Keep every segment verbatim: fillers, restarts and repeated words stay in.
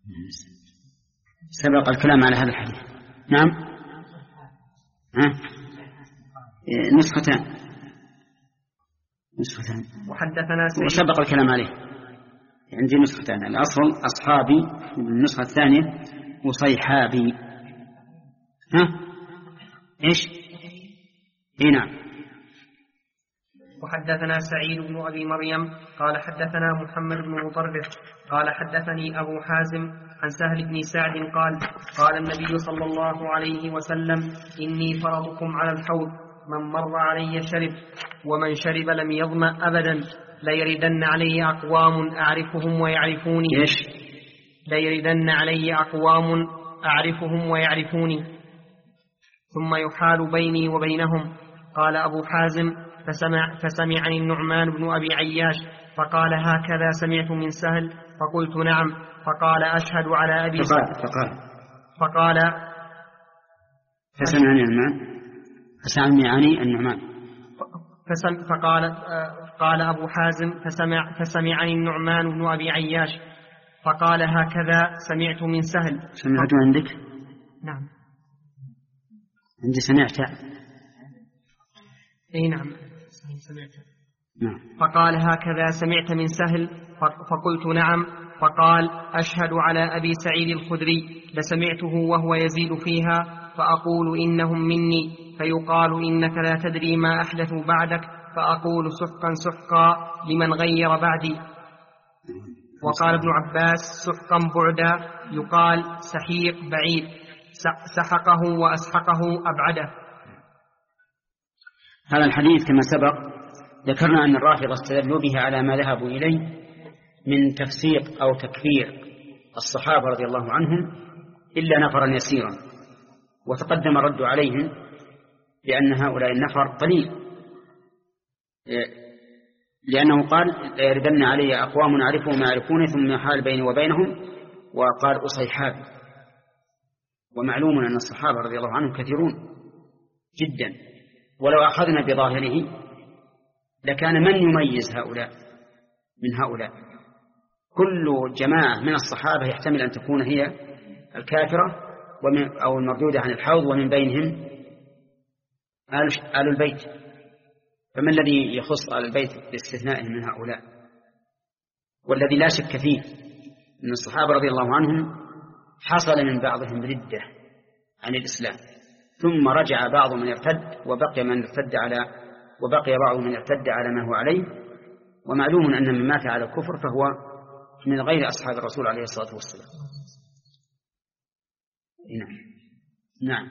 سبق الكلام على هذا الحديث. نعم. ها؟ نسختان نسختان وحدثنا سعيد وسبق الكلام عليه. عندي نسختان، الأصل أصحابي، النسخة الثانية وصيحابي. ها إيش؟ إيه نعم. وحدثنا سعيد بن أبي مريم قال حدثنا محمد بن مطرف قال حدثني أبو حازم عن سهل بن سعد قال قال النبي صلى الله عليه وسلم إني فرضكم على الحوض، من مر علي شرب، ومن شرب لم يظمأ أبدا، ليردن علي أقوام أعرفهم ويعرفوني. إيش؟ ليردن علي أقوام أعرفهم ويعرفوني ثم يحال بيني وبينهم. قال أبو حازم فسمع فسمعني النعمان بن أبي عياش فقال هكذا سمعت من سهل؟ فقلت نعم. فقال أشهد على أبي فقال فقال فقال فسمعني النعمان فسمعني النعمان فسم فقال قال أبو حازم فسمع فسمعني النعمان بن أبي عياش فقال هكذا سمعت من سهل. سمعت عندك؟ نعم عندي سمعت. اي نعم سمعت. نعم. فقال هكذا سمعت من سهل؟ فقلت نعم. فقال أشهد على أبي سعيد الخدري لسمعته وهو يزيد فيها فأقول إنهم مني، فيقال إنك لا تدري ما أحدثوا بعدك، فأقول سحقا سحقا لمن غير بعدي. وقال ابن عباس سحقا بعدا، يقال سحيق بعيد، سحقه وأسحقه أبعده. هذا الحديث كما سبق ذكرنا أن الرافضة استدلوا به على ما ذهبوا إليه من تفسيق أو تكفير الصحابة رضي الله عنهم إلا نفرا يسيرا، وتقدم الرد عليهم لأن هؤلاء النفر قليل، لأنه قال لا يردن علي أقوام أعرفهم ما يعرفون ثم يحال بيني وبينهم، وقال أصيحاب. ومعلوم أن الصحابة رضي الله عنهم كثيرون جدا، ولو أخذنا بظاهره لكان من يميز هؤلاء من هؤلاء؟ كل جماعة من الصحابة يحتمل أن تكون هي الكافرة أو المردودة عن الحوض، ومن بينهم آل البيت، فما الذي يخص آل البيت باستثنائهم من هؤلاء؟ والذي لا شك فيه أن الصحابة رضي الله عنهم حصل من بعضهم ردة عن الإسلام، ثم رجع بعض من ارتد وبقي من ارتد على وبقي بعض من ارتد على ما هو عليه. ومعلوم أن من مات على الكفر فهو من غير أصحاب الرسول عليه الصلاة والسلام. نعم. نعم.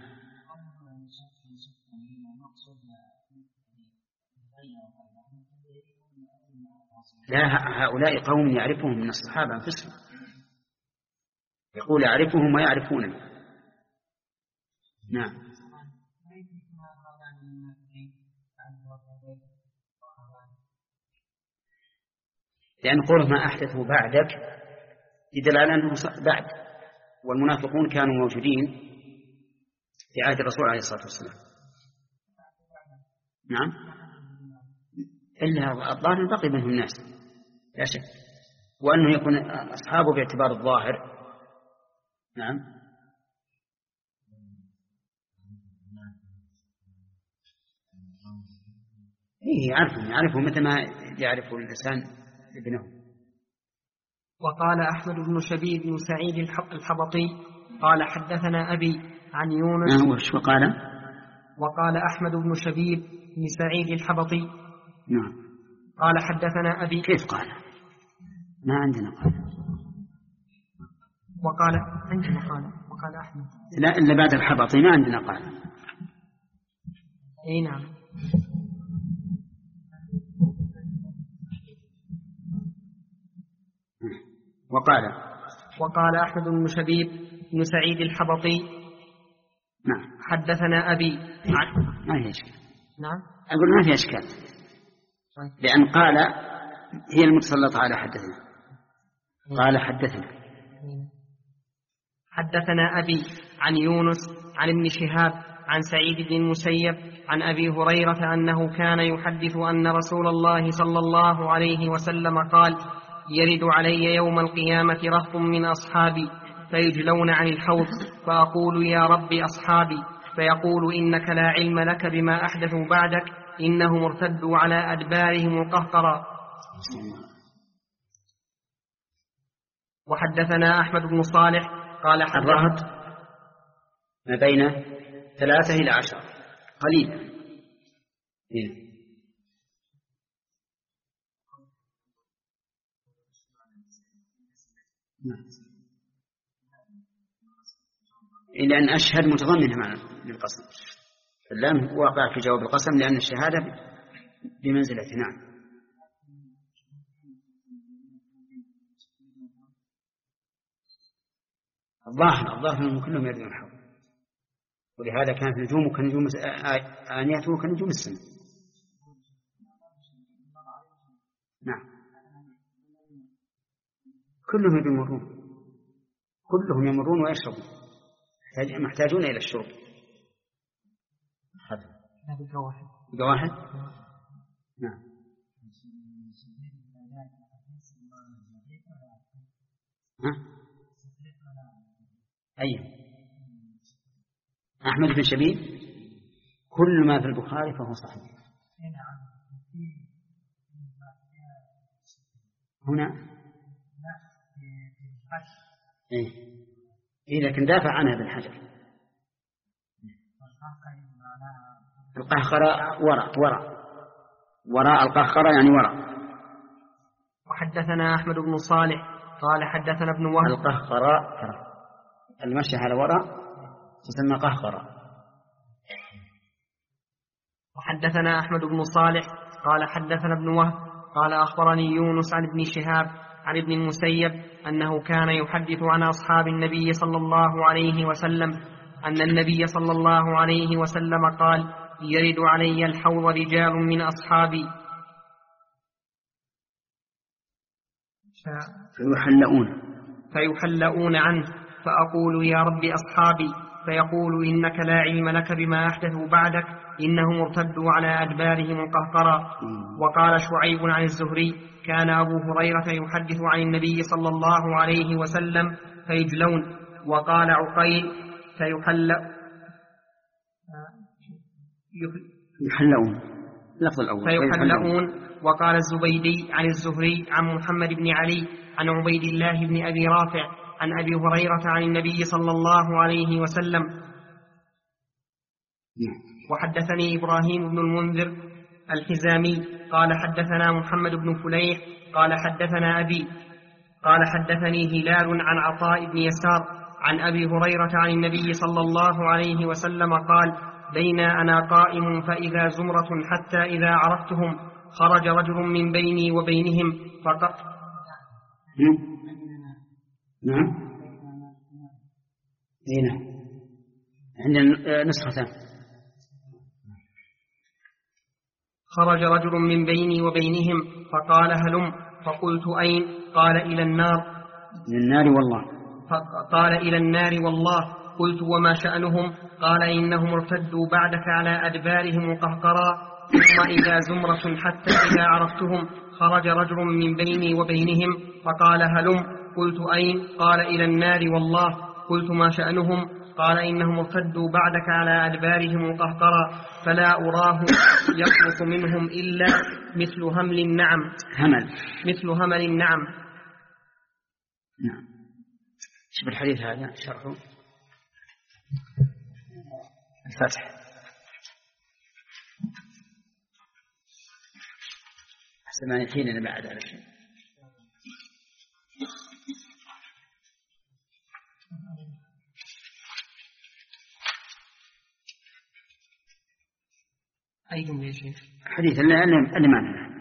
لا، هؤلاء قوم يعرفهم من الصحابة أنفسهم، يقول يعرفهم ويعرفونني. نعم. لأن قوله ما أحدثوا بعدك يدل على أنه بعد، والمنافقون كانوا موجودين في عهد الرسول عليه الصلاة والسلام. نعم. إلا الظاهر بقي منهم الناس لا شك، وأنه يكون أصحابه باعتبار الظاهر. نعم. إيه يعرفهم يعرفهم مثل ما يعرف الإنسان ابنه. وقال أحمد بن شبيب بن سعيد الحبطي قال حدثنا أبي عن يونس. نعم. وش وقال؟ وقال أحمد بن شبيب بن سعيد الحبطي. نعم. قال حدثنا أبي. كيف قال؟ ما عندنا قال. وقال عندنا قال وقال أحمد. لا إلا بعد الحبطي ما عندنا قال. أي نعم. وقال وقال أحمد بن شبيب بن سعيد الحبطي. نعم. حدثنا أبي. ما في إشكال. نعم. أقول ما في إشكال، لأن قال هي المتسلطة على حدثنا. قال حدثنا. حدثنا أبي عن يونس عن ابن شهاب عن سعيد بن المسيب عن أبي هريرة أنه كان يحدث أن رسول الله صلى الله عليه وسلم قال: يرد علي يوم القيامة رهط من أصحابي فيجلون عن الحوض، فأقول يا رب أصحابي، فيقول إنك لا علم لك بما أحدثوا بعدك، إنهم ارتدوا على أدبارهم قهقرا. وحدثنا أحمد بن صالح قال الرهط ما بين ثلاثة إلى عشرة قليل. إلا أن أشهد متضمنة معنى للقسم، اللام واقع في جواب القسم لأن الشهادة بمنزلة. نعم. الظاهر الظاهر أنهم كلهم يردون الحول، ولهذا كانت نجومه كنجوم آنيته كنجوم السماء. نعم. كلهم يمرون كلهم يمرون ويشربون، محتاجون إلى الشرب. بقى واحد بقى واحد. نعم. ها؟ أيه أحمد بن شبيب كل ما في البخاري فهو صحيح. هنا إيه إيه لكن دافع عنها ابن حجر. القهقرة وراء وراء وراء القهقرة يعني وراء. وحدثنا أحمد بن صالح قال حدثنا ابن وهب. القهقرة المشي على وراء تسمى قهقرة. وحدثنا أحمد بن صالح قال حدثنا ابن وهب قال أخبرني يونس عن ابن شهاب عن ابن المسيب أنه كان يحدث عن أصحاب النبي صلى الله عليه وسلم أن النبي صلى الله عليه وسلم قال يرد علي الحوض رجال من أصحابي فيحلؤون فيحلؤون عنه، فأقول يا رب أصحابي، فيقول إنك لا علم لك بما أحدثوا بعدك، إنهم ارتدوا على أدبارهم القهقرا. وقال شعيب عن الزهري كان أبو هريرة يحدث عن النبي صلى الله عليه وسلم فيجلون. وقال عقيل فيحلؤ يحلؤون لفظ الأول فيحلؤون. وقال الزبيدي عن الزهري عن محمد بن علي عن عبيد الله بن أبي رافع عن أبي هريرة عن النبي صلى الله عليه وسلم. وحدثني إبراهيم بن المنذر الحزامي قال حدثنا محمد بن فليح قال حدثنا أبي قال حدثني هلال عن عطاء بن يسار عن أبي هريرة عن النبي صلى الله عليه وسلم قال بين أنا قائم فإذا زمرة حتى إذا عرفتهم خرج رجل من بيني وبينهم فقط. نعم. هنا عندنا نسختان. خرج رجل من بيني وبينهم فقال هلم، فقلت أين؟ قال إلى النار. من النار والله. قال إلى النار والله. قلت وما شأنهم؟ قال إنهم ارتدوا بعدك على أدبارهم قهقرا، ثم إذا زمرة حتى إذا عرفتهم خرج رجل من بيني وبينهم فقال هلم. قلت أين؟ قال إلى النار والله. قلت ما شأنهم؟ قال إنهم ارتدوا بعدك على أدبارهم قهقرا، فلا أراه يخلص منهم إلا مثل همل النعم. همل مثل همل النعم. نعم. شوف الحديث هذا شرحه الفتح. حسب ما يحين أنا بعد على شيء. أيهم يا شيخ؟ حديث اللي اللي معنا.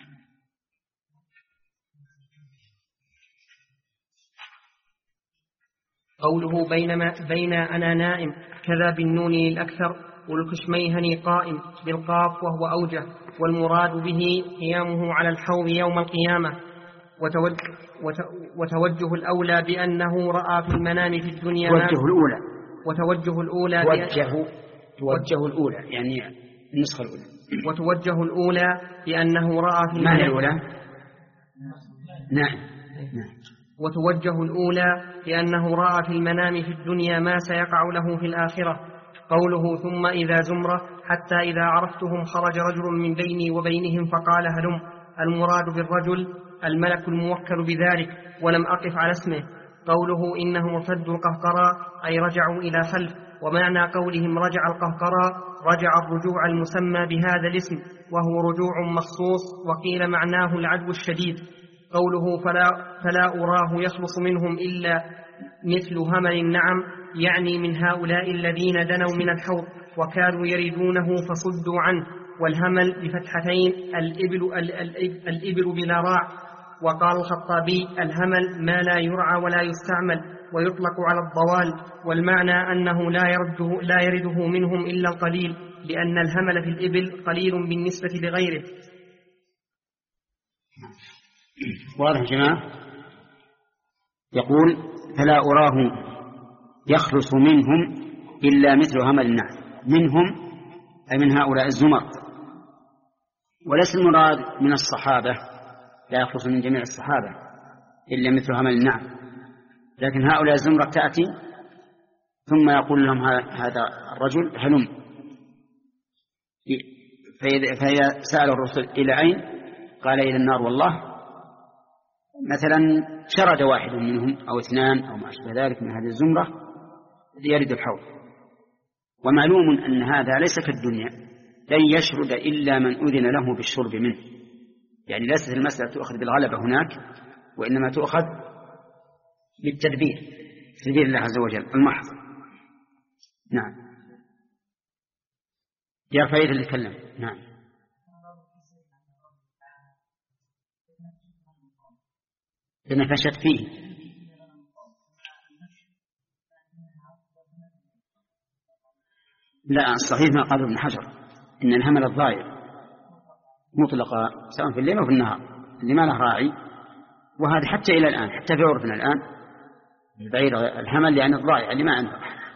قوله بينما بين أنا نائم كذا بالنون للأكثر، والكشميهني قائم بالقاف وهو أوجه، والمراد به قيامه على الحوض يوم القيامة. وتوجه, وتوجه الأولى بأنه رأى في المنام في الدنيا. توجه الأولى وتوجه الأولى توجه توجه الأولى يعني النسخة الأولى. وتوجه الأولى بأنه رأى في المنام. الأولى نعم. نعم. وتوجه الأولى لأنه رأى في المنام في الدنيا ما سيقع له في الآخرة. قوله ثم إذا زمرة حتى إذا عرفتهم خرج رجل من بيني وبينهم فقال هلم، المراد بالرجل الملك الموكل بذلك، ولم أقف على اسمه. قوله إنهم ارتدوا القهقراء أي رجعوا إلى خلف، ومعنى قولهم رجع القهقراء رجع الرجوع المسمى بهذا الاسم، وهو رجوع مخصوص، وقيل معناه العدو الشديد. قوله فلا, فلا أراه يخلص منهم إلا مثل همل النعم، يعني من هؤلاء الذين دنوا من الحوض وكانوا يردونه فصدوا عنه. والهمل بفتحتين الإبل, الإبل, الإبل بلا راع. وقال الخطابي الهمل ما لا يرعى ولا يستعمل، ويطلق على الضوال، والمعنى أنه لا يرده, لا يرده منهم إلا القليل، لأن الهمل في الإبل قليل بالنسبة لغيره. واضح يا جماعة؟ يقول فلا أراه يخلص منهم إلا مثل همل النعم، منهم أي من هؤلاء الزمر، وليس المراد من الصحابة، لا يخلص من جميع الصحابة إلا مثل همل النعم، لكن هؤلاء الزمرة تأتي ثم يقول لهم هذا الرجل هلم، فإذا سأل الرسل إلى أين قال إلى النار والله، مثلا شرد واحد منهم أو اثنان أو ما أشبه ذلك من هذه الزمرة يرد الحوض. ومعلوم أن هذا ليس كالدنيا، لن يشرد إلا من أذن له بالشرب منه، يعني ليست المسألة تؤخذ بالغلبة هناك، وإنما تؤخذ بالتدبير، تدبير الله عز وجل المحض. نعم يا فريد اللي تكلم. نعم لنفشت فيه. لا الصحيح ما قال ابن حجر إن الهمل الضائع مطلقة سواء في الليل أو في النهار اللي ما له راعي، وهذا حتى إلى الآن حتى في عرفنا الآن البعير الهمل يعني الضائع اللي ما عنده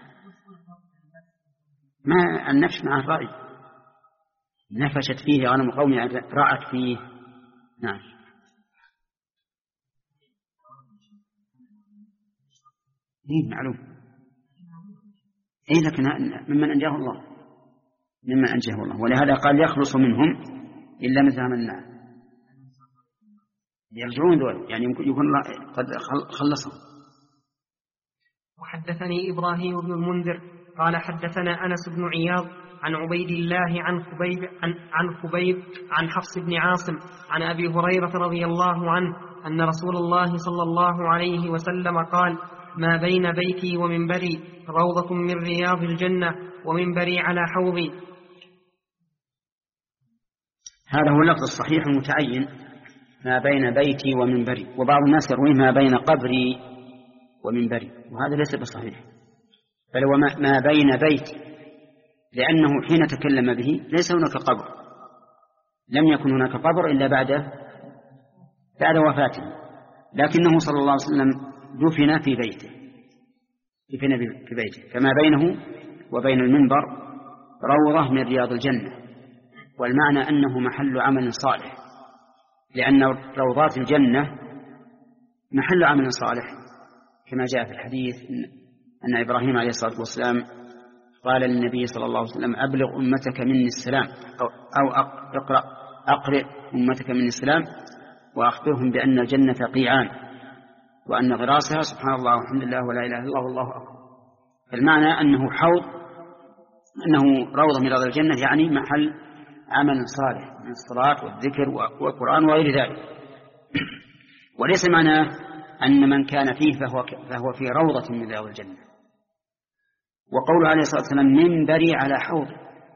ما النفس مع الراعي. نفشت فيه غنم قوم رأت فيه. نعم إيه معلوم إيه، لكن ممن أنجاه الله، ممن أنجاه الله، ولهذا قال يخلص منهم إلا مثل همل النعم، يرجعون دول يعني يمكن يكون الله قد خلصهم. وحدثني إبراهيم بن المنذر قال حدثنا أنس بن عياض عن عبيد الله عن خبيب عن, عن خبيب عن حفص بن عاصم عن أبي هريرة رضي الله عنه أن رسول الله صلى الله عليه وسلم قال ما بين بيتي ومنبري روضة من رياض الجنة ومنبري على حوضي. هذا هو اللفظ الصحيح المتعين، ما بين بيتي ومنبري، وبعض الناس يروي ما بين قبري ومنبري، وهذا ليس بصحيح، بل هو ما بين بيتي، لأنه حين تكلم به ليس هناك قبر، لم يكن هناك قبر إلا بعد بعد وفاته، لكنه صلى الله عليه وسلم دفن في بيته دفن في بيته فما بينه وبين المنبر روضة من رياض الجنة، والمعنى أنه محل عمل صالح، لأن روضات الجنة محل عمل صالح، كما جاء في الحديث أن إبراهيم عليه الصلاة والسلام قال للنبي صلى الله عليه وسلم أبلغ أمتك مني السلام، أو اقرأ أقرئ أمتك مني السلام وأخبرهم بأن الجنة قيعان وأن غراسها سبحان الله والحمد لله ولا إله إلا الله والله أكبر. المعنى أنه حوض، أنه روضة من رياض الجنة، يعني محل عمل صالح من الصلاة والذكر والقرآن وغير ذلك، وليس معناه أن من كان فيه فهو, فهو في روضة من رياض الجنة. وقوله عليه الصلاة والسلام منبري على حوض،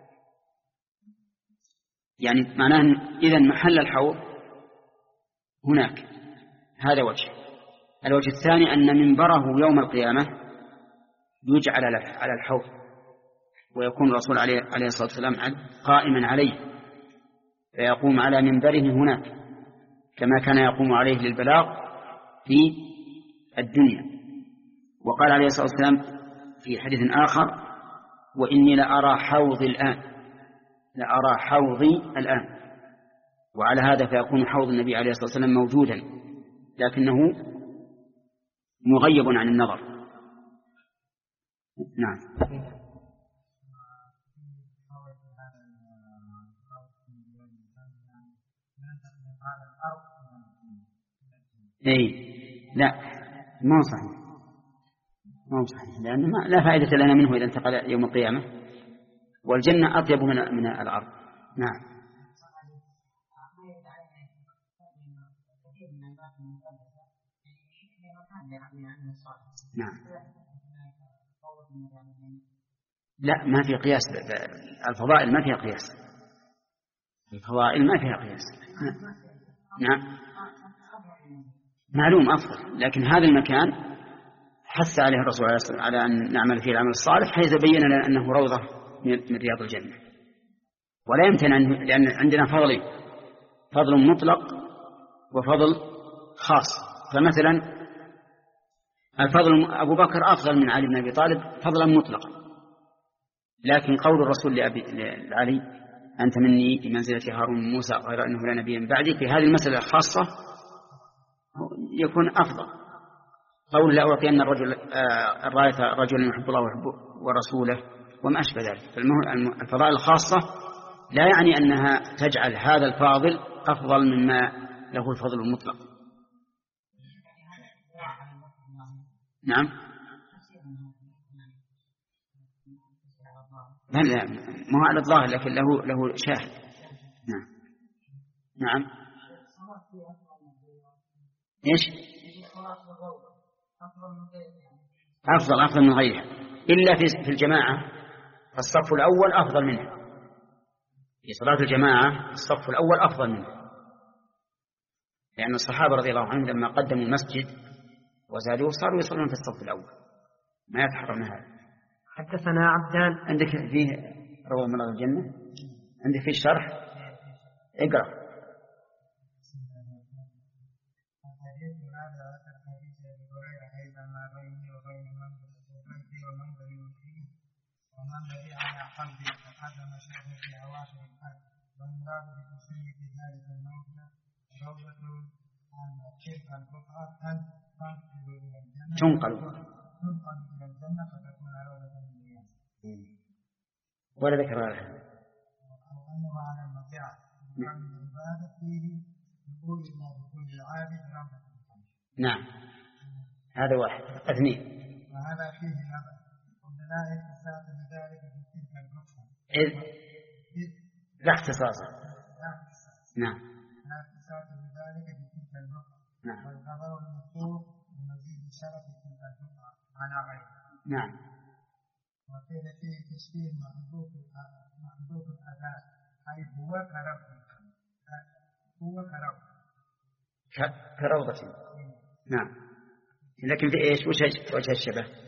يعني معناه إذن محل الحوض هناك، هذا وجه. الوجه الثاني أن منبره يوم القيامة يجعل على الحوض، ويكون الرسول عليه الصلاة والسلام قائما عليه، فيقوم على منبره هناك كما كان يقوم عليه للبلاغ في الدنيا. وقال عليه الصلاة والسلام في حديث آخر وإني لأرى حوضي الآن لأرى حوضي الآن وعلى هذا فيكون حوض النبي عليه الصلاة والسلام موجودا، لكنه مغيب عن النظر. نعم. اي لا ما هو صحيح، ما هو صحيح، لأنه ما لا فائدة لنا منه إذا انتقل يوم القيامة، والجنة أطيب من من الأرض. نعم. نعم. لا ما في قياس، الفضائل ما فيها قياس، الفضائل ما فيها قياس. نعم معلوم أفضل، لكن هذا المكان حث عليه الرسول على أن نعمل فيه العمل الصالح حيث بين لنا أنه روضة من رياض الجنة، ولا يمتنع لأن عندنا فضلين، فضل مطلق وفضل خاص. فمثلا الفضل أبو بكر أفضل من علي بن أبي طالب فضلا مطلقا، لكن قول الرسول لأبي لعلي أنت مني بمنزلة هارون من موسى غير أنه لا نبي من بعدي في هذه المسألة الخاصة يكون أفضل. قول لا أعطي أن الرجل الراية رجل يحب الله ويحب ورسوله وما أشبه ذلك. الفضائل الخاصة لا يعني أنها تجعل هذا الفاضل أفضل مما له الفضل المطلق. نعم. لا لا ما هو على الظاهر لكن له له شاهد. نعم. نعم. إيش؟ أفضل أفضل من غيرها إلا في الجماعة الصف الأول أفضل منها، في صلاة الجماعة الصف الأول أفضل منها، لأن الصحابة رضي الله عنهم لما قدموا المسجد وزادوه صاروا يصلون في الصف الأول ما يتحرم هذا. حدثنا عبدان. عندك فيه روض من رياض الجنة، عندك فيه الشرح اقرأ. ومن الذي على قلبي فقدم شيئا في أواخر الحج والمراد بتسمية ذلك الموضع روضة عن تلك القطعة تنقل إلى الجنة تنقل تنقل إلى الجنة فتكون روضة من الرياض. ولا ذكر هذا. وأنه على المطيع من العبادة فيه يقول الله بكل العابد روضة. نعم هذا واحد. اثنين. وهذا فيه نظر لا اختصاص بذلك في تلك النقطة. إذ لا اختصاص. نعم. لا اختصاص بذلك في تلك النقطة. نعم. والخبر المذكور بمزيد الشرف في تلك النقطة على غيره. نعم. وقيل فيه تشبيه محذوف محذوف الأداء أي هو كروضة هو كروضة كروضة. نعم. لكن في إيش وش وجه الشبه؟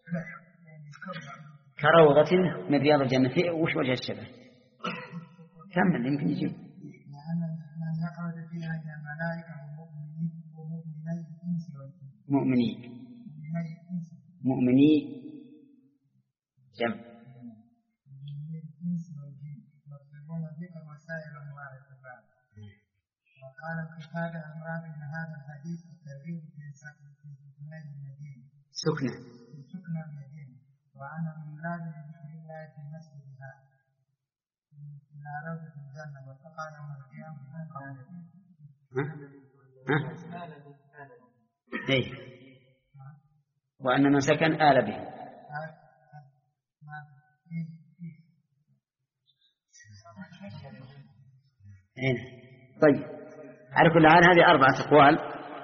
كروضة من رياض الجنة. في وش وجه الشبه؟ كمل يمكن يجيب. لأن من يخرج فيها من الملائكة ومؤمنين ومؤمني الإنس والجن. مؤمني. مؤمني الإنس. مؤمني جمع. مؤمني الإنس والجن يطلبون بك وسائل أنواع العباد. وقال الكتاب أمران من هذا الحديث الترغيب في سكن المدينة. سكنة. سكن المدينة. وأنا من لازم ذكر الله في مسجدها إلى روضة الجنة وتقع يوم القيامة من قوله. ها؟ ها؟ إيه. وأن من سكن آل به. إيه. طيب على كل حال هذه أربعة أقوال،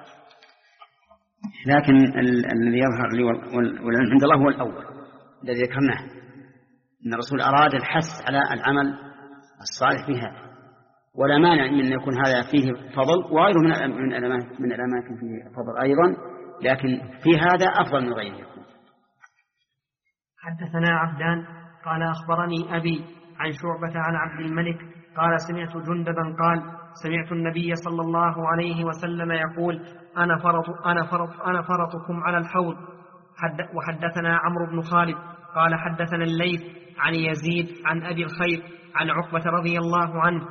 لكن الذي يظهر لي والعلم عند الله هو الأول الذي ذكرناه، أن الرسول أراد الحث على العمل الصالح فيها، ولا مانع من أن يكون هذا فيه فضل وغيره من من الأماكن من الأماكن فيه فضل أيضا، لكن في هذا أفضل من غيره. حدثنا عبدان قال أخبرني أبي عن شعبة عن عبد الملك قال سمعت جندبا قال سمعت النبي صلى الله عليه وسلم يقول أنا فرط أنا فرط أنا فرطكم على الحوض. حد وحدثنا عمرو بن خالد قال حدثنا الليث عن يزيد عن أبي الخير عن عقبة رضي الله عنه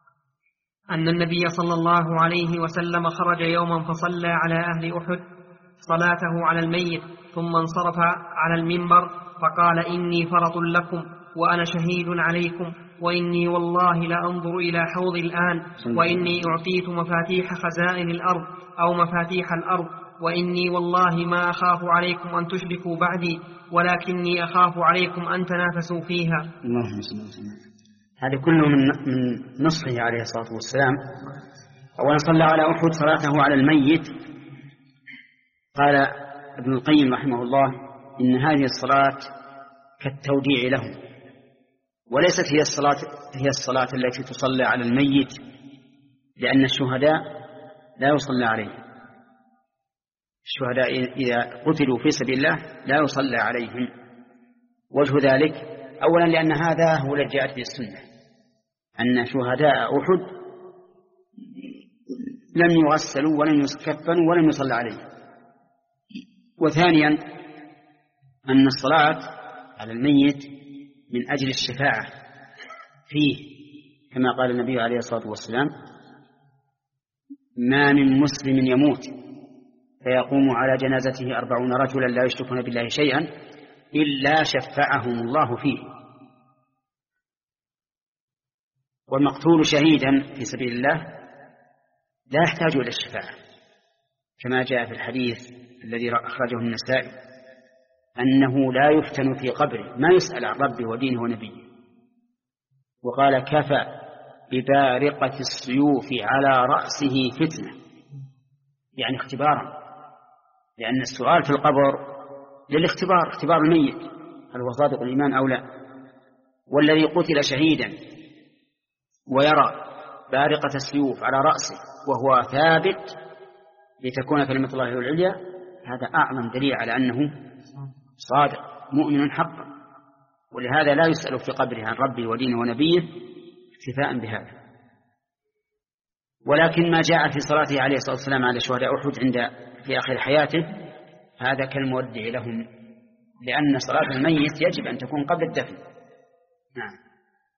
أن النبي صلى الله عليه وسلم خرج يوما فصلى على أهل أحد صلاته على الميت، ثم انصرف على المنبر فقال: إني فرط لكم وأنا شهيد عليكم، وإني والله لأنظر إلى حوض الآن، وإني أعطيت مفاتيح خزائن الأرض أو مفاتيح الأرض، وإني والله ما أخاف عليكم أن تشركوا بعدي، ولكني أخاف عليكم أن تنافسوا فيها. اللهم صل وسلم. هذا كله من من نصحه عليه الصلاة والسلام. أولا صلى على أحد صلاته على الميت. قال ابن القيم رحمه الله: إن هذه الصلاة كالتوديع لهم، وليست هي الصلاة هي الصلاة التي تصلى على الميت، لأن الشهداء لا يصلى عليهم. الشهداء إذا قتلوا في سبيل الله لا يصلى عليهم. وجه ذلك أولا لأن هذا هو الذي جاءت به السنة، أن شهداء أحد لم يغسلوا ولم يكفنوا ولم يصلى عليهم. وثانيا أن الصلاة على الميت من أجل الشفاعة فيه، كما قال النبي عليه الصلاة والسلام: ما من مسلم يموت فيقوم على جنازته أربعون رجلا لا يشركون بالله شيئا إلا شفعهم الله فيه. والمقتول شهيدا في سبيل الله لا يحتاج إلى الشفاعة، كما جاء في الحديث الذي أخرجه النسائي أنه لا يفتن في قبره، ما يسأل عن ربه ودينه ونبيه. وقال: كفى ببارقة السيوف على رأسه فتنة، يعني اختبارا، لأن السؤال في القبر للاختبار، اختبار الميت هل هو صادق الإيمان أو لا. والذي قتل شهيدا ويرى بارقة السيوف على رأسه وهو ثابت لتكون كلمة الله العليا، هذا أعظم دليل على أنه صادق مؤمن حقا، ولهذا لا يسأل في قبره عن ربه ودينه ونبيه اكتفاء بهذا. ولكن ما جاء في صلاته عليه الصلاة والسلام على شهداء أحد عند في آخر حياته هذا كالمودع لهم، لأن صلاة الميت يجب أن تكون قبل الدفن. نعم.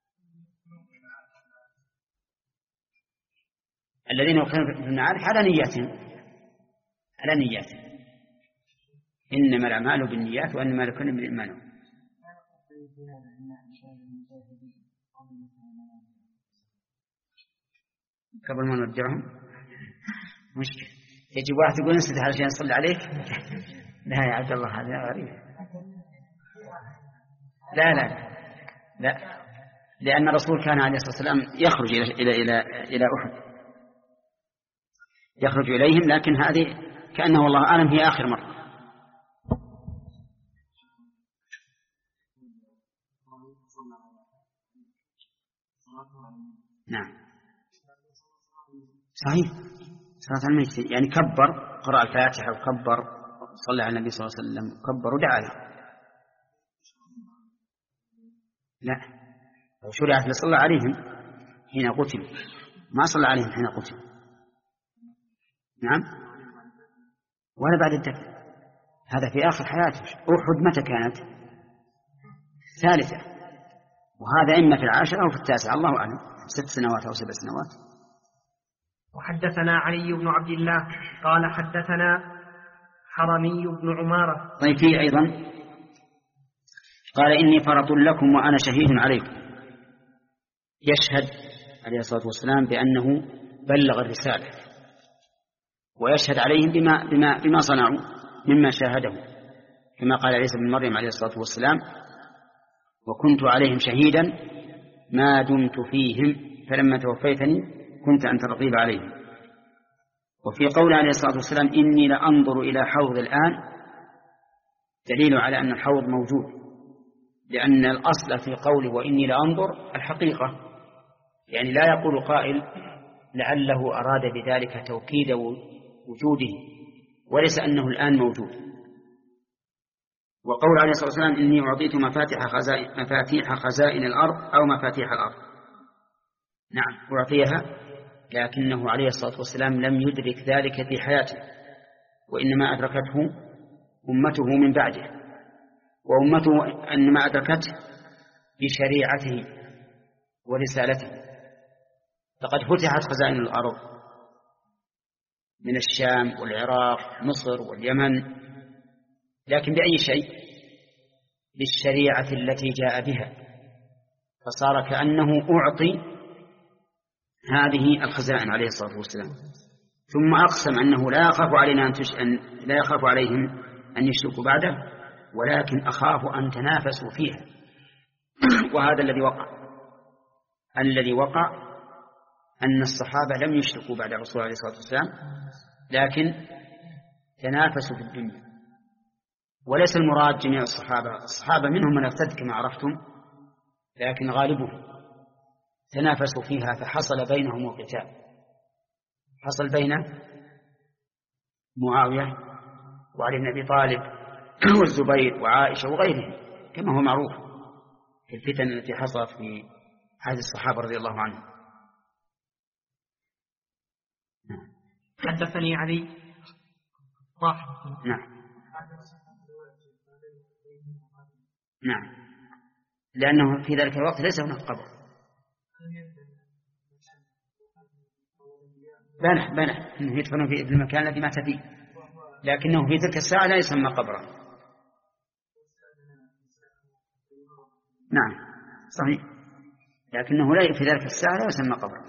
الذين يقتلون في المعارك على نياتهم، على نياتهم، إنما الأعمال بالنيات وإنما لكل امرئ ما نوى. قبل ما نرجعهم مشكلة، يجي واحد يقول انسد علشان يصلي عليك. لا يا عبد الله، هذا غريب. لا لا لا، لأن الرسول كان عليه الصلاة والسلام يخرج إلى إلى إلى إلى أحد، يخرج إليهم، لكن هذه كأنه والله أعلم هي آخر مرة. نعم صحيح، صلاة الميت يعني كبر، قرأ الفاتحة وكبر، صلى على النبي صلى الله عليه وسلم كبر ودعا له. لا، لو شرعت لصلى عليهم حين قتلوا، ما صلى عليهم حين قتلوا. نعم، ولا بعد الدفن، هذا في آخر حياته. أحد متى كانت؟ ثالثة، وهذا إما في العاشرة أو في التاسعة، الله أعلم، ست سنوات أو سبع سنوات. وحدثنا علي بن عبد الله قال حدثنا حرمي بن عمارة. طيب فيه أيضا قال: إني فرط لكم وأنا شهيد عليكم. يشهد عليه الصلاة والسلام بأنه بلغ الرسالة، ويشهد عليهم بما, بما, بما صنعوا مما شاهده، كما قال عيسى بن مريم عليه الصلاة والسلام: وكنت عليهم شهيدا ما دمت فيهم فلما توفيتني كنت أنت الرقيب عليهم. وفي قول عليه الصلاة والسلام: إني لأنظر إلى حوض الآن، دليل على أن الحوض موجود، لأن الأصل في قوله وإني لأنظر الحقيقة، يعني لا يقول قائل لعله أراد بذلك توكيد وجوده، وليس أنه الآن موجود. وقول عليه الصلاة والسلام: إني أعطيت مفاتيح خزائن, مفاتيح خزائن الأرض أو مفاتيح الأرض. نعم أعطيها، لكنه عليه الصلاة والسلام لم يدرك ذلك في حياته، وإنما أدركته أمته من بعده، وأمته أنما أدركته بشريعته ورسالته. لقد فتحت خزائن الأرض من الشام والعراق مصر واليمن، لكن بأي شيء؟ بالشريعة التي جاء بها، فصار كأنه أعطي هذه الخزائن عليه الصلاة والسلام. ثم أقسم أنه لا يخاف علينا أن, تش... أن لا يخاف عليهم أن يشركوا بعده، ولكن أخاف أن تنافسوا فيها. وهذا الذي وقع. الذي وقع أن الصحابة لم يشركوا بعد الرسول عليه الصلاة والسلام، لكن تنافسوا في الدنيا. وليس المراد جميع الصحابة، الصحابة منهم من ارتد كما عرفتم، لكن غالبهم تنافسوا فيها، فحصل بينهم القتال. حصل بين معاوية وعلي بن أبي طالب والزبير وعائشة وغيرهم، كما هو معروف في الفتن التي حصلت في عهد الصحابة رضي الله عنهم. حدثني علي نعم نعم لأنه في ذلك الوقت ليس هناك قبر. بنح بنح إنه يدفن في المكان الذي مات فيه، لكنه في تلك الساعة لا يسمى قبرا. نعم صحيح، لكنه لا في ذلك الساعة لا يسمى قبرا.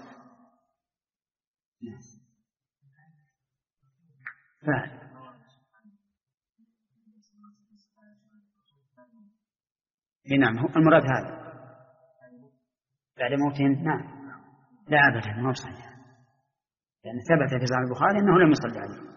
فعلا نعم هو المراد هذا بعد موتهم. نعم لا أبدا ما هو صحيح، لأن ثبت في صحيح البخاري أنه لم يصلي عليه.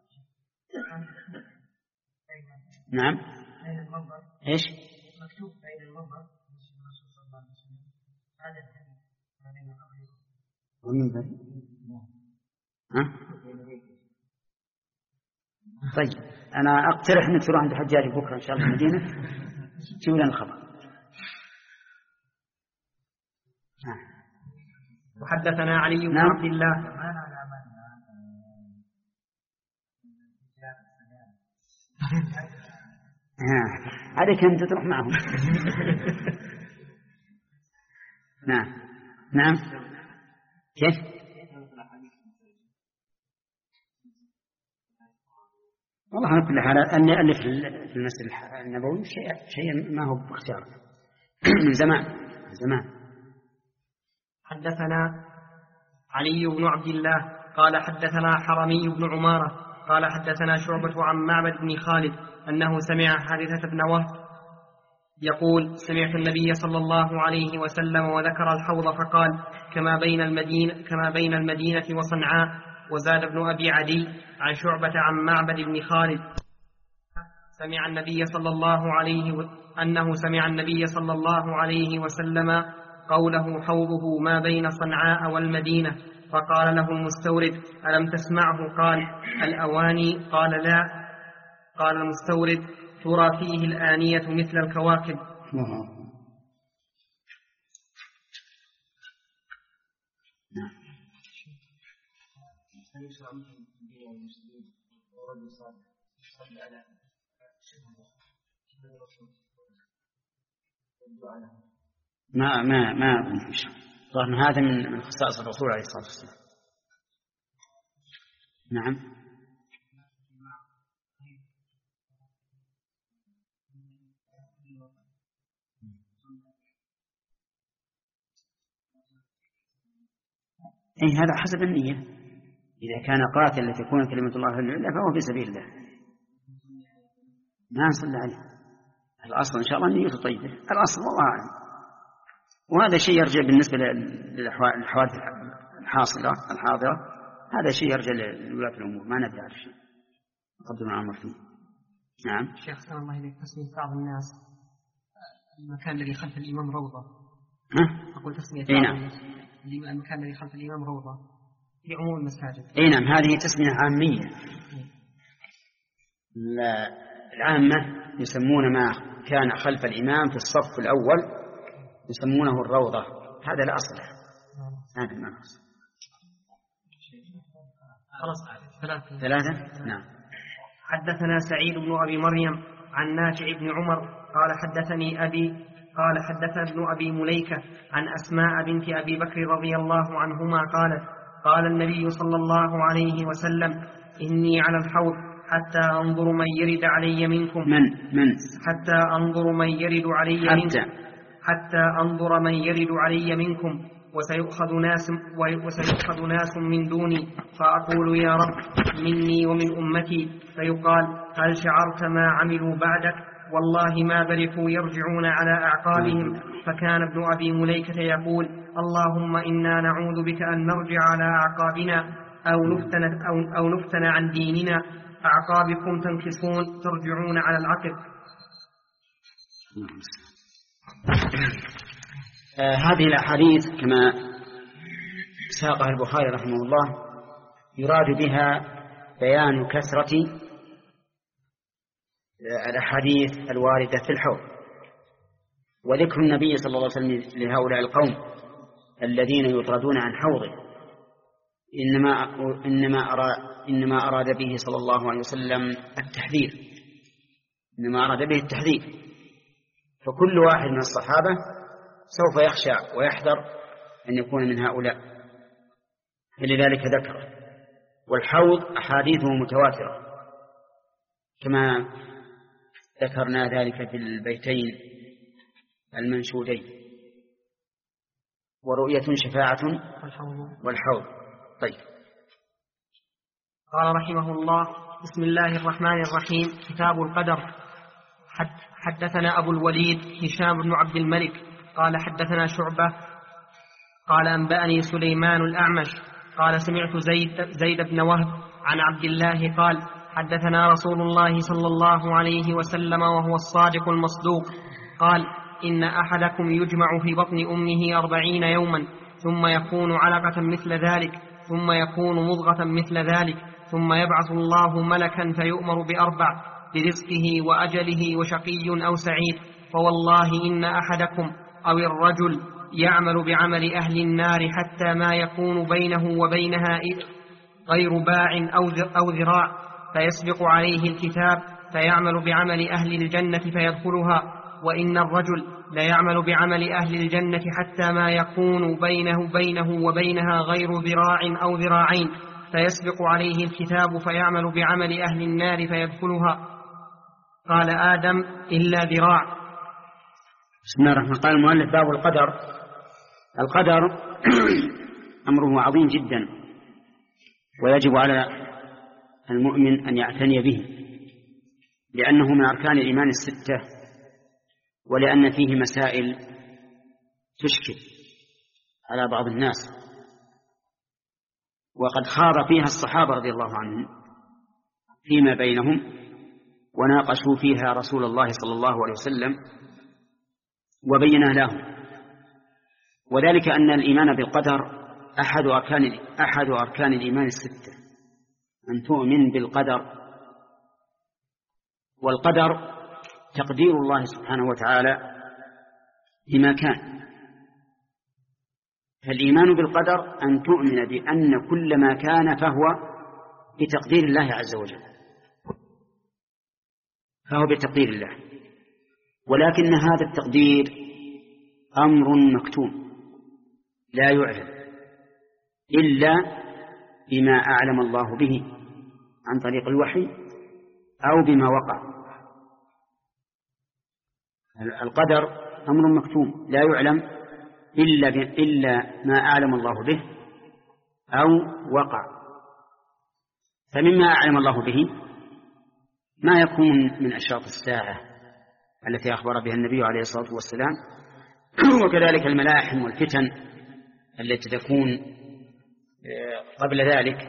نعم إيش مكتوب بين المنبر الرسول صلى الله عليه وسلم هذا الحديث بين قبره ومنبر. ها طيب أنا أقترح أنك تروح عند حجاج بكرة إن شاء الله المدينة تجيب لنا الخبر. وحدثنا علي بن نعم. عبد الله عليك أنت تروح معهم. نعم نعم كيف والله على كل حال أن ألف في المسجد النبوي شيء شيء ما هو باختيار من زمان من زمان. حدثنا علي بن عبد الله قال حدثنا حرمي بن عمارة قال حدثنا شعبة عن معبد بن خالد أنه سمع حارثة بن وهب يقول سمعت النبي صلى الله عليه وسلم وذكر الحوض فقال كما بين المدينة كما بين المدينة وصنعاء. وزاد ابن أبي عدي عن شعبة عن معبد بن خالد سمع النبي صلى الله عليه و... أنه سمع النبي صلى الله عليه وسلم قوله حوضه ما بين صنعاء والمدينة، فقال له المستورد ألم تسمعه؟ قال الأواني. قال لا. قال المستورد ترى فيه الآنية مثل الكواكب. ما ما ما رغم هذا من من خصائص الرسول عليه الصلاة والسلام. نعم أي هذا حسب النية، إذا كان قاتل لتكون كلمة الله العليا فهو في سبيل الله ما نصلي عليه. الأصل إن شاء الله نيته طيبة، الأصل والله أعلم. وهذا شيء يرجع بالنسبة للحوادث الحاصلة الحاضرة، هذا شيء يرجع لولاة الأمور، ما ندري على شيء نقدم الأمر فيه. نعم شيخ سلام الله إليك، تسمية بعض الناس المكان الذي خلف الإمام روضة. ها؟ أقول تسمية إيه بعض نعم. المكان الذي خلف الإمام روضة في عموم المساجد. إيه نعم هذه تسمية عامية. العامة يسمون ما كان خلف الإمام في الصف الأول يسمونه الروضة، هذا لا أصل هذا ما أصل. خلاص ثلاثة ثلاثة. نعم. حدثنا سعيد بن أبي مريم عن نافع بن عمر قال حدثني أبي قال حدثنا ابن أبي مليكة عن أسماء بنت أبي بكر رضي الله عنهما قالت قال النبي صلى الله عليه وسلم: إني على الحوض حتى أنظر من يرد علي منكم من من حتى أنظر من يرد علي حتى منكم حتى أنظر من يرد علي منكم وسيؤخذ ناس وسيؤخذ ناس من دوني، فأقول: يا رب، مني ومن أمتي. فيقال: هل شعرت ما عملوا بعدك؟ والله ما برحوا يرجعون على أعقابهم. فكان ابن أبي مليكة يقول: اللهم إنا نعوذ بك أن نرجع على أعقابنا أو نفتن, أو, أو نفتن عن ديننا. أعقابكم تنكصون ترجعون على العقب. آه هذه الأحاديث كما ساقها البخاري رحمه الله يراد بها بيان كثرة الأحاديث الواردة في الحوض، وذكر النبي صلى الله عليه وسلم لهؤلاء القوم الذين يطردون عن حوضه إنما, إنما, أراد إنما أراد به صلى الله عليه وسلم التحذير، إنما أراد به التحذير. فكل واحد من الصحابة سوف يخشى ويحذر أن يكون من هؤلاء، لذلك ذكر. والحوض أحاديثه متواترة كما ذكرنا ذلك في البيتين المنشودين: ورؤية شفاعة والحوض. طيب. قال رحمه الله: بسم الله الرحمن الرحيم. كتاب القدر. حدثنا أبو الوليد هشام بن عبد الملك قال حدثنا شعبة قال أنبأني سليمان الأعمش قال سمعت زيد, زيد بن وهب عن عبد الله قال: حدثنا رسول الله صلى الله عليه وسلم وهو الصادق المصدوق قال: إن أحدكم يجمع في بطن أمه أربعين يوما ثم يكون علقة مثل ذلك ثم يكون مضغة مثل ذلك ثم يبعث الله ملكا فيؤمر بأربع: برزقه وأجله وشقي أو سعيد. فوالله إن أحدكم أو الرجل يعمل بعمل أهل النار حتى ما يكون بينه وبينها غير باع أو ذراع، فيسبق عليه الكتاب فيعمل بعمل أهل الجنة فيدخلها. وإن الرجل ليعمل بعمل أهل الجنة حتى ما يكون بينه بينه وبينها غير ذراع أو ذراعين، فيسبق عليه الكتاب فيعمل بعمل أهل النار فيدخلها. قال آدم: إلا ذراع. بسم الله الرحمن الرحيم. قال المؤلف: باب القدر. القدر أمره عظيم جدا، ويجب على المؤمن أن يعتني به، لأنه من أركان الإيمان الستة، ولأن فيه مسائل تشكل على بعض الناس، وقد خاض فيها الصحابة رضي الله عنهم فيما بينهم، وناقشوا فيها رسول الله صلى الله عليه وسلم وبين لهم. وذلك أن الإيمان بالقدر أحد أركان أحد أركان الإيمان الستة، أن تؤمن بالقدر. والقدر تقدير الله سبحانه وتعالى بما كان. فالإيمان بالقدر أن تؤمن بأن كل ما كان فهو بتقدير الله عز وجل، فهو بتقدير الله، ولكن هذا التقدير أمر مكتوم لا يعلم إلا بما أعلم الله به عن طريق الوحي أو بما وقع. القدر أمر مكتوم لا يعلم إلا, إلا ما أعلم الله به أو وقع. فمما أعلم الله به ما يكون من أشراط الساعة التي أخبر بها النبي عليه الصلاة والسلام، وكذلك الملاحم والفتن التي تكون قبل ذلك.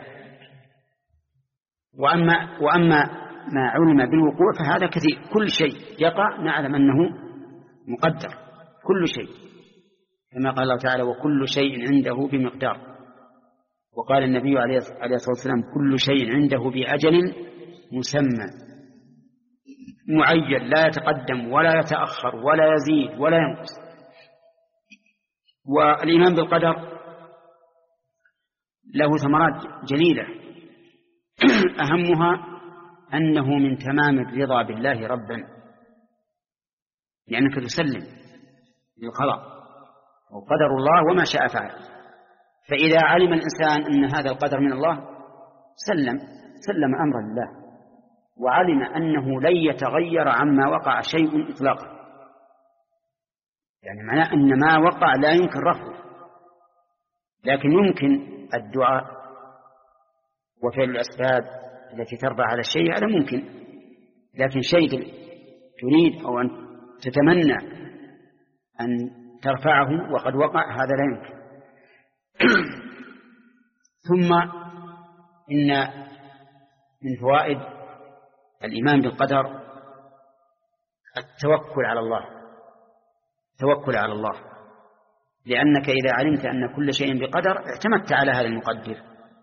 وأما, وأما ما علم بالوقوع فهذا كثير، كل شيء يقع نعلم أنه مقدر، كل شيء، كما قال الله تعالى: وكل شيء عنده بمقدار. وقال النبي عليه الصلاة والسلام: كل شيء عنده بأجل مسمى معين لا يتقدم ولا يتأخر ولا يزيد ولا ينقص. والإيمان بالقدر له ثمرات جليلة، أهمها أنه من تمام الرضا بالله ربا، لأنك تسلم للقضاء وقدر الله وما شاء فعل. فإذا علم الإنسان أن هذا القدر من الله سلم سلم أمر الله، وعلم أنه لن يتغير عما وقع شيء إطلاقا، يعني معناه أن ما وقع لا يمكن رفضه، لكن يمكن الدعاء وفعل الأسباب التي تربى على الشيء، هذا ممكن، لكن شيء تريد أو أن تتمنى أن ترفعه وقد وقع هذا لا يمكن. ثم إن من فوائد الإيمان بالقدر التوكل على الله، التوكل على الله، لأنك إذا علمت أن كل شيء بقدر اعتمدت على هذا المقدر.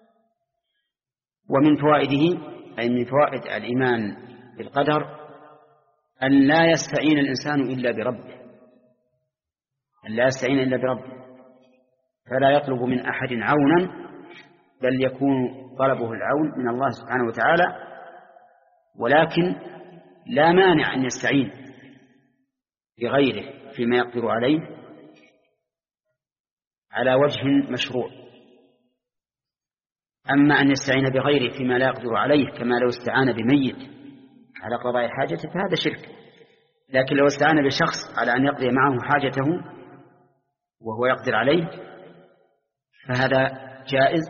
ومن فوائده أي من فوائد الإيمان بالقدر أن لا يستعين الإنسان إلا بربه، أن لا يستعين إلا بربه، فلا يطلب من أحد عونا، بل يكون طلبه العون من الله سبحانه وتعالى، ولكن لا مانع أن يستعين بغيره فيما يقدر عليه على وجه مشروع. أما أن يستعين بغيره فيما لا يقدر عليه كما لو استعان بميت على قضاء حاجته فهذا شرك، لكن لو استعان بشخص على أن يقضي معه حاجته وهو يقدر عليه فهذا جائز.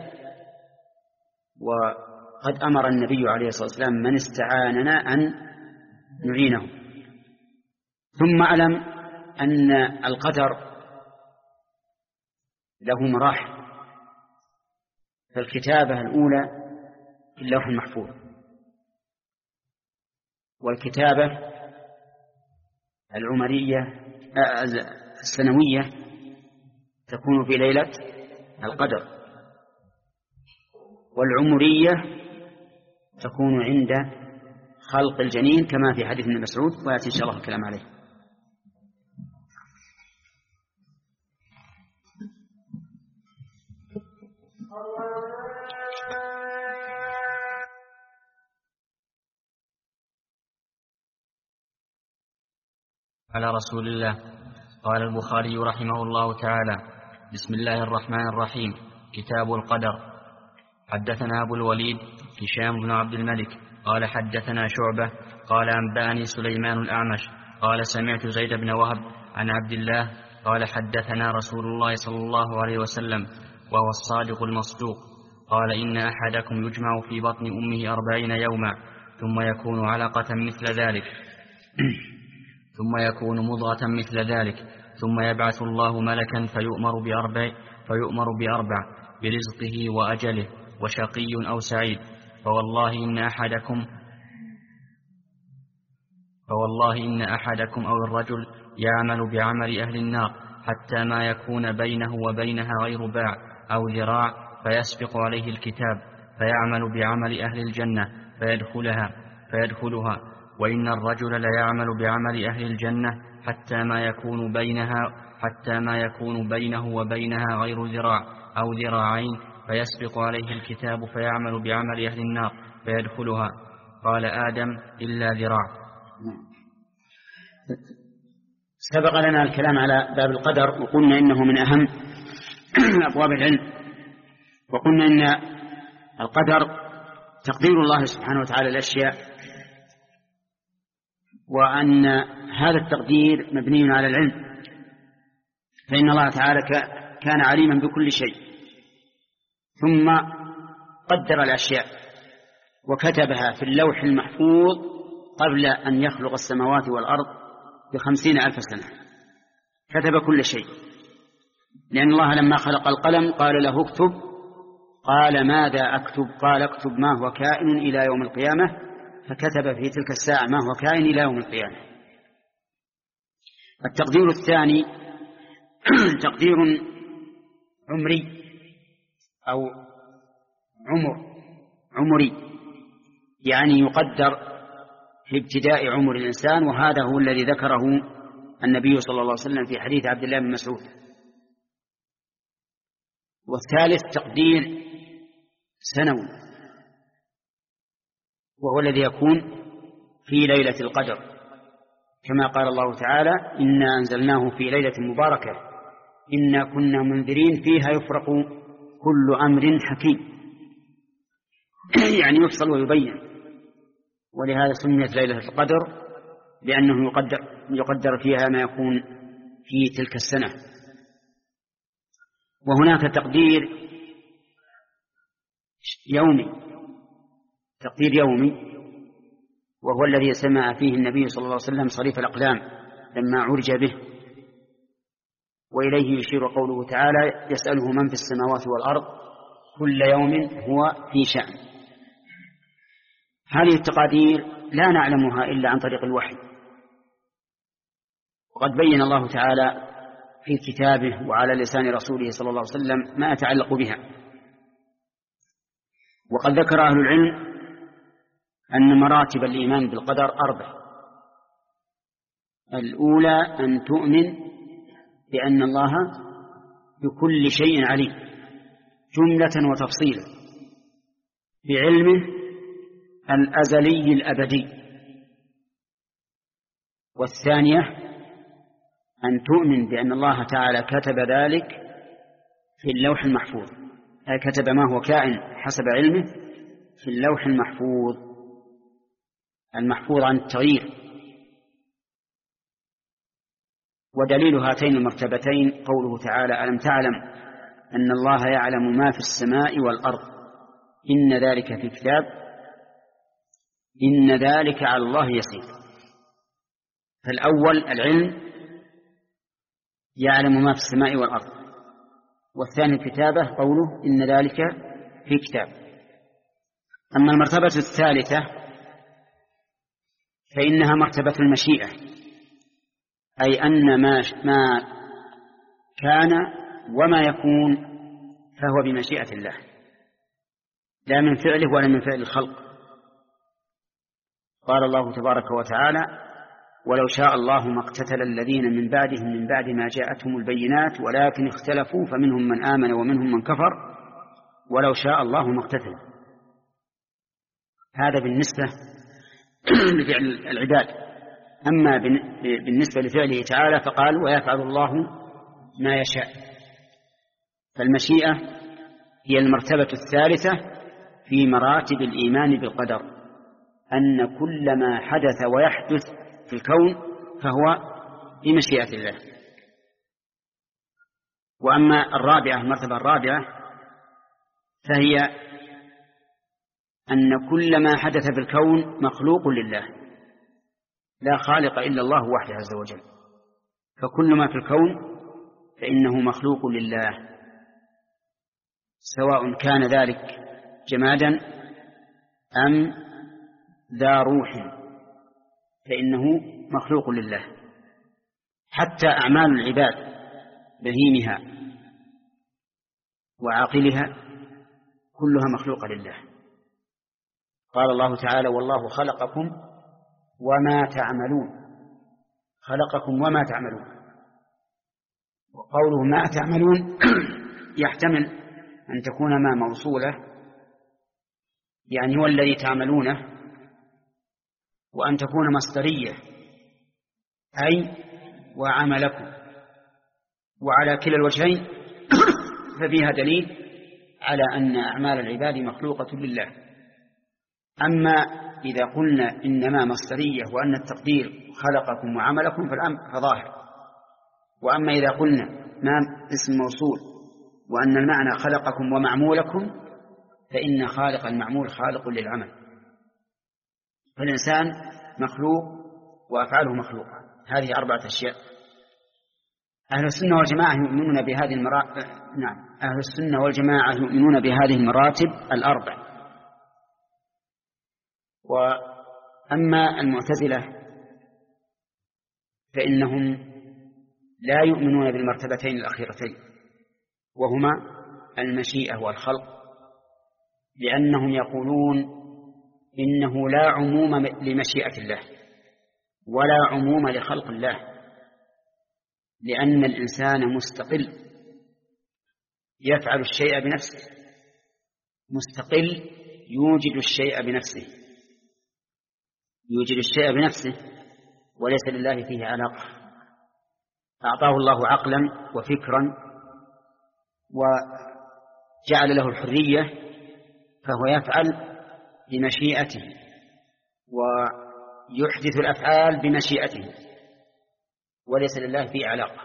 وقد أمر النبي عليه الصلاة والسلام من استعاننا أن نعينه. ثم أعلم أن القدر له مراحل، فالكتابة الأولى في اللوح المحفوظ، والكتابة العمرية السنوية تكون في ليلة القدر، والعمرية تكون عند خلق الجنين كما في حديث ابن مسعود، ويأتي إن شاء الله الكلام عليه. على رسول الله. قال البخاري رحمه الله تعالى: بسم الله الرحمن الرحيم. كتاب القدر. حدثنا أبو الوليد هشام بن عبد الملك قال حدثنا شعبة قال أنبأني سليمان الأعمش قال سمعت زيد بن وهب عن عبد الله قال حدثنا رسول الله صلى الله عليه وسلم وهو الصادق المصدوق قال: إن أحدكم يجمع في بطن أمه أربعين يوما ثم يكون علقة مثل ذلك ثم يكون مضغة مثل ذلك ثم يبعث الله ملكا فيؤمر بأربع فيؤمر بأربع برزقه وأجله وشقي أو سعيد، فوالله إن أحدكم فوالله إن أحدكم أو الرجل يعمل بعمل أهل النار حتى ما يكون بينه وبينها غير باع أو ذراع فيسبق عليه الكتاب فيعمل بعمل أهل الجنة فيدخلها فيدخلها وإن الرجل ليعمل بعمل أهل الجنة حتى ما يكون بينها حتى ما يكون بينه وبينها غير ذراع أو ذراعين فيسبق عليه الكتاب فيعمل بعمل أهل النار فيدخلها. قال آدم: إلا ذراع. سبق لنا الكلام على باب القدر، وقلنا إنه من أهم أبواب العلم، وقلنا إن القدر تقدير الله سبحانه وتعالى الأشياء، وأن هذا التقدير مبني على العلم، فإن الله تعالى كان عليما بكل شيء ثم قدر الأشياء وكتبها في اللوح المحفوظ قبل أن يخلق السماوات والأرض بخمسين ألف سنة، كتب كل شيء، لأن الله لما خلق القلم قال له اكتب، قال ماذا أكتب؟ قال اكتب ما هو كائن إلى يوم القيامة، فكتب في تلك الساعة ما هو كائن إلى يوم القيامة. التقدير الثاني تقدير عمري أو عمر عمري، يعني يقدر في ابتداء عمر الإنسان، وهذا هو الذي ذكره النبي صلى الله عليه وسلم في حديث عبد الله بن مسعود. والثالث تقدير سنوي، وهو الذي يكون في ليلة القدر، كما قال الله تعالى: إنا أنزلناه في ليلة مباركة إنا كنا منذرين فيها يفرق كل أمر حكيم يعني يفصل ويبين. ولهذا سميت ليلة القدر لأنه يقدر, يقدر فيها ما يكون في تلك السنة. وهناك تقدير يومي تقدير يومي وهو الذي سمع فيه النبي صلى الله عليه وسلم صريف الأقلام لما عرج به، وإليه يشير قوله تعالى يسأله من في السماوات والأرض كل يوم هو في شأن. هذه التقادير لا نعلمها إلا عن طريق الوحي، وقد بين الله تعالى في كتابه وعلى لسان رسوله صلى الله عليه وسلم ما يتعلق بها. وقد ذكر أهل العلم أن مراتب الإيمان بالقدر أربع. الأولى أن تؤمن بأن الله بكل شيء عليم جملة وتفصيلا بعلمه الأزلي الأبدي. والثانية أن تؤمن بأن الله تعالى كتب ذلك في اللوح المحفوظ، أي كتب ما هو كائن حسب علمه في اللوح المحفوظ المحفوظ عن التغيير. ودليل هاتين المرتبتين قوله تعالى ألم تعلم أن الله يعلم ما في السماء والأرض إن ذلك في كتاب إن ذلك على الله يسير. فالأول العلم يعلم ما في السماء والأرض، والثاني الكتابة قوله إن ذلك في كتاب. أما المرتبة الثالثة فإنها مرتبة المشيئة، أي أن ما ما كان وما يكون فهو بمشيئة الله لا من فعله ولا من فعل الخلق. قال الله تبارك وتعالى ولو شاء الله ما اقتتل الذين من بعدهم من بعد ما جاءتهم البينات ولكن اختلفوا فمنهم من آمن ومنهم من كفر ولو شاء الله ما اقتتل. هذا بالنسبة لفعل العباد. أما بالنسبة لفعله تعالى فقال ويفعل الله ما يشاء. فالمشيئة هي المرتبة الثالثة في مراتب الإيمان بالقدر، أن كل ما حدث ويحدث في الكون فهو بمشيئة الله. وأما الرابعة المرتبة الرابعة فهي أن كل ما حدث في الكون مخلوق لله لا خالق إلا الله وحده عز وجل، فكل ما في الكون فإنه مخلوق لله سواء كان ذلك جمادا أم ذا روح فإنه مخلوق لله. حتى أعمال العباد بهيمها وعاقلها كلها مخلوقة لله. قال الله تعالى والله خلقكم وما تعملون خلقكم وما تعملون. وقوله ما تعملون يحتمل أن تكون ما موصولة يعني هو الذي تعملونه، وأن تكون مصدرية أي وعملكم، وعلى كلا الوجهين ففيها دليل على أن أعمال العباد مخلوقة لله. أما إذا قلنا إنما مصدرية وأن التقدير خلقكم وعملكم فالأمر ظاهر. وأما إذا قلنا ما اسم موصول وأن المعنى خلقكم ومعمولكم فإن خالق المعمول خالق للعمل. فالإنسان مخلوق وأفعاله مخلوقة. هذه أربعة أشياء. أهل السنة والجماعة يؤمنون بهذه المراتب. نعم أهل السنة والجماعة يؤمنون بهذه المراتب الأربع. وأما المعتزلة فإنهم لا يؤمنون بالمرتبتين الأخيرتين وهما المشيئة والخلق، لأنهم يقولون إنه لا عموم لمشيئة الله ولا عموم لخلق الله، لأن الإنسان مستقل يفعل الشيء بنفسه، مستقل يوجد الشيء بنفسه يوجد الشيء بنفسه وليس لله فيه علاقة. أعطاه الله عقلا وفكرا جعل له الحرية فهو يفعل بمشيئته ويحدث الأفعال بمشيئته وليس لله فيه علاقة.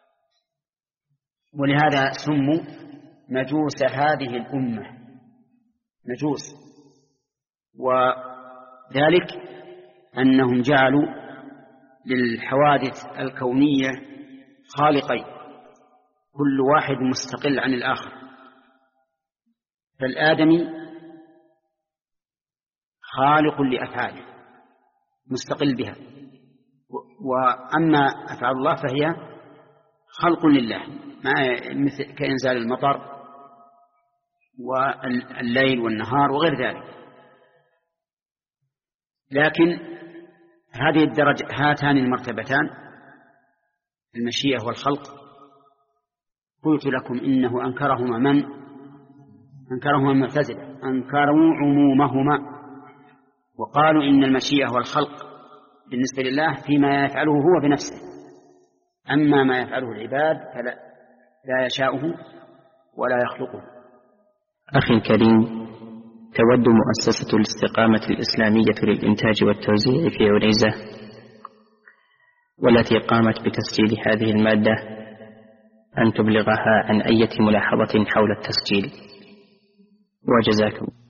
ولهذا سموا مجوس هذه الأمة، مجوس، وذلك أنهم جعلوا للحوادث الكونية خالقين كل واحد مستقل عن الآخر. فالآدمي خالق لأفعاله مستقل بها، وأما أفعال الله فهي خلق لله مثل كإنزال المطر والليل والنهار وغير ذلك. لكن هذه الدرجة هاتان المرتبتان المشيئة والخلق قلت لكم إنه أنكرهما من أنكرهما المعتزلة، أنكروا عمومهما وقالوا إن المشيئة والخلق بالنسبة لله فيما يفعله هو بنفسه، أما ما يفعله العباد فلا لا يشاؤه ولا يخلقه. أخي الكريم، تود مؤسسة الاستقامة الإسلامية للإنتاج والتوزيع في عنيزة والتي قامت بتسجيل هذه المادة أن تبلغها عن أي ملاحظة حول التسجيل، وجزاكم